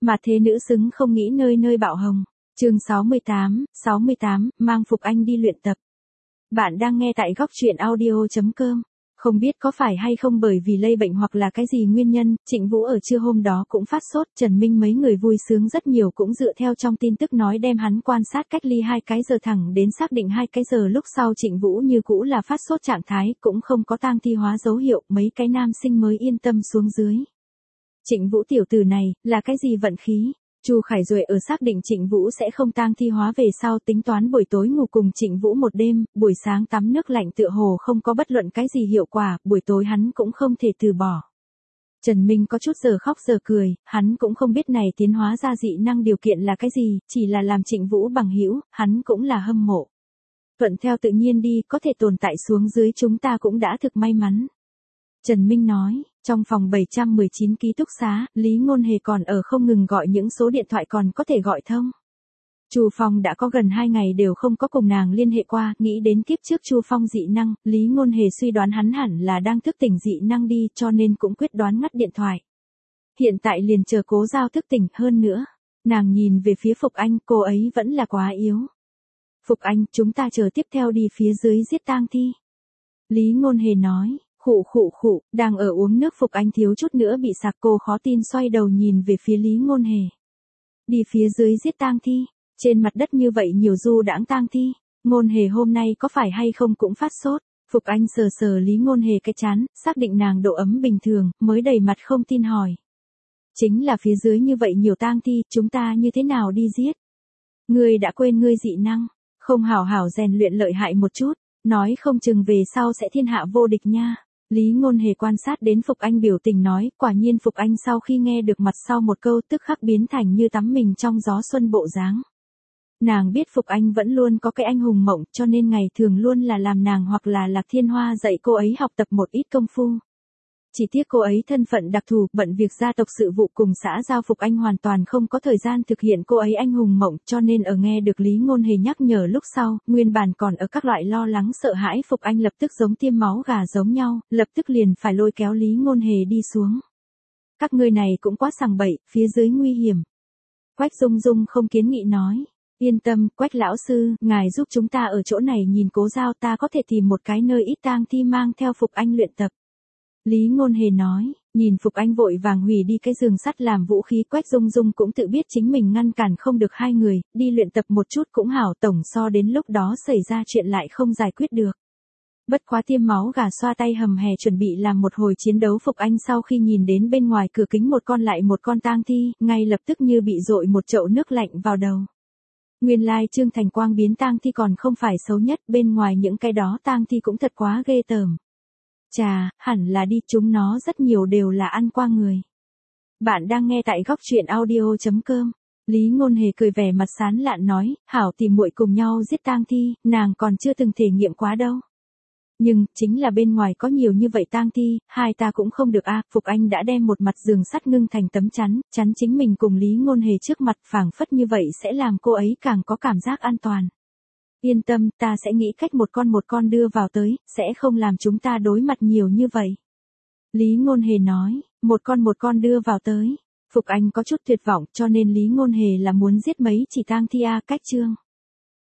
Mà thế nữ xứng không nghĩ nơi nơi bạo hồng. Chương 68, mang Phục Anh đi luyện tập. Bạn đang nghe tại góc truyện audio.com. Không biết có phải hay không bởi vì lây bệnh hoặc là cái gì nguyên nhân, Trịnh Vũ ở trưa hôm đó cũng phát sốt, Trần Minh mấy người vui sướng rất nhiều cũng dựa theo trong tin tức nói đem hắn quan sát cách ly 2 cái giờ thẳng đến xác định 2 cái giờ lúc sau Trịnh Vũ như cũ là phát sốt trạng thái, cũng không có tang thi hóa dấu hiệu, mấy cái nam sinh mới yên tâm xuống dưới. Trịnh Vũ tiểu tử này, là cái gì vận khí? Chu Khải Duệ ở xác định Trịnh Vũ sẽ không tang thi hóa về sau tính toán buổi tối ngủ cùng Trịnh Vũ một đêm, buổi sáng tắm nước lạnh tựa hồ không có bất luận cái gì hiệu quả, buổi tối hắn cũng không thể từ bỏ. Trần Minh có chút giờ khóc giờ cười, hắn cũng không biết này tiến hóa ra dị năng điều kiện là cái gì, chỉ là làm Trịnh Vũ bằng hữu, hắn cũng là hâm mộ. Thuận theo tự nhiên đi, có thể tồn tại xuống dưới chúng ta cũng đã thực may mắn. Trần Minh nói, trong phòng 719 ký túc xá, Lý Ngôn Hề còn ở không ngừng gọi những số điện thoại còn có thể gọi thông. Chu Phong đã có gần 2 ngày đều không có cùng nàng liên hệ qua, nghĩ đến kiếp trước Chu Phong dị năng, Lý Ngôn Hề suy đoán hắn hẳn là đang thức tỉnh dị năng đi cho nên cũng quyết đoán ngắt điện thoại. Hiện tại liền chờ Cố Giao thức tỉnh hơn nữa. Nàng nhìn về phía Phục Anh, cô ấy vẫn là quá yếu. Phục Anh, chúng ta chờ tiếp theo đi phía dưới giết tang thi. Lý Ngôn Hề nói. Khụ, đang ở uống nước Phục Anh thiếu chút nữa bị sặc, cô khó tin xoay đầu nhìn về phía Lý Ngôn Hề. Đi phía dưới giết tang thi, trên mặt đất như vậy nhiều du đãng tang thi, Ngôn Hề hôm nay có phải hay không cũng phát sốt. Phục Anh sờ sờ Lý Ngôn Hề cái trán, xác định nàng độ ấm bình thường, mới đầy mặt không tin hỏi. Chính là phía dưới như vậy nhiều tang thi, chúng ta như thế nào đi giết? Ngươi đã quên ngươi dị năng, không hảo hảo rèn luyện lợi hại một chút, nói không chừng về sau sẽ thiên hạ vô địch nha. Lý Ngôn Hề quan sát đến Phục Anh biểu tình nói, quả nhiên Phục Anh sau khi nghe được mặt sau một câu tức khắc biến thành như tắm mình trong gió xuân bộ dáng. Nàng biết Phục Anh vẫn luôn có cái anh hùng mộng cho nên ngày thường luôn là làm nàng hoặc là Lạc Thiên Hoa dạy cô ấy học tập một ít công phu. Chỉ tiếc cô ấy thân phận đặc thù, bận việc gia tộc sự vụ cùng xã giao Phục Anh hoàn toàn không có thời gian thực hiện cô ấy anh hùng mộng cho nên ở nghe được Lý Ngôn Hề nhắc nhở lúc sau, nguyên bản còn ở các loại lo lắng sợ hãi Phục Anh lập tức giống tiêm máu gà giống nhau, lập tức liền phải lôi kéo Lý Ngôn Hề đi xuống. Các ngươi này cũng quá sằng bậy, phía dưới nguy hiểm. Quách Dung Dung không kiến nghị nói. Yên tâm, Quách lão sư, ngài giúp chúng ta ở chỗ này nhìn Cố Giao, ta có thể tìm một cái nơi ít tang thi mang theo Phục Anh luyện tập. Lý Ngôn Hề nói, nhìn Phục Anh vội vàng hủy đi cái giường sắt làm vũ khí, Quách Dung Dung cũng tự biết chính mình ngăn cản không được hai người, đi luyện tập một chút cũng hảo, tổng so đến lúc đó xảy ra chuyện lại không giải quyết được. Bất quá tiêm máu gà xoa tay hầm hè chuẩn bị làm một hồi chiến đấu Phục Anh sau khi nhìn đến bên ngoài cửa kính một con lại một con tang thi, ngay lập tức như bị dội một chậu nước lạnh vào đầu. Nguyên lai Trương Thành Quang biến tang thi còn không phải xấu nhất, bên ngoài những cái đó tang thi cũng thật quá ghê tởm. Chà, hẳn là đi, chúng nó rất nhiều đều là ăn qua người. Bạn đang nghe tại góc truyện audio.com. Lý Ngôn Hề cười vẻ mặt sán lạn nói, hảo tìm muội cùng nhau giết tang thi, nàng còn chưa từng thể nghiệm quá đâu. Nhưng, chính là bên ngoài có nhiều như vậy tang thi, hai ta cũng không được a. Phục Anh đã đem một mặt giường sắt ngưng thành tấm chắn, chắn chính mình cùng Lý Ngôn Hề trước mặt, phảng phất như vậy sẽ làm cô ấy càng có cảm giác an toàn. Yên tâm, ta sẽ nghĩ cách một con đưa vào tới, sẽ không làm chúng ta đối mặt nhiều như vậy. Lý Ngôn Hề nói, một con đưa vào tới. Phục Anh có chút tuyệt vọng cho nên Lý Ngôn Hề là muốn giết mấy chỉ tang thi a. Cách chương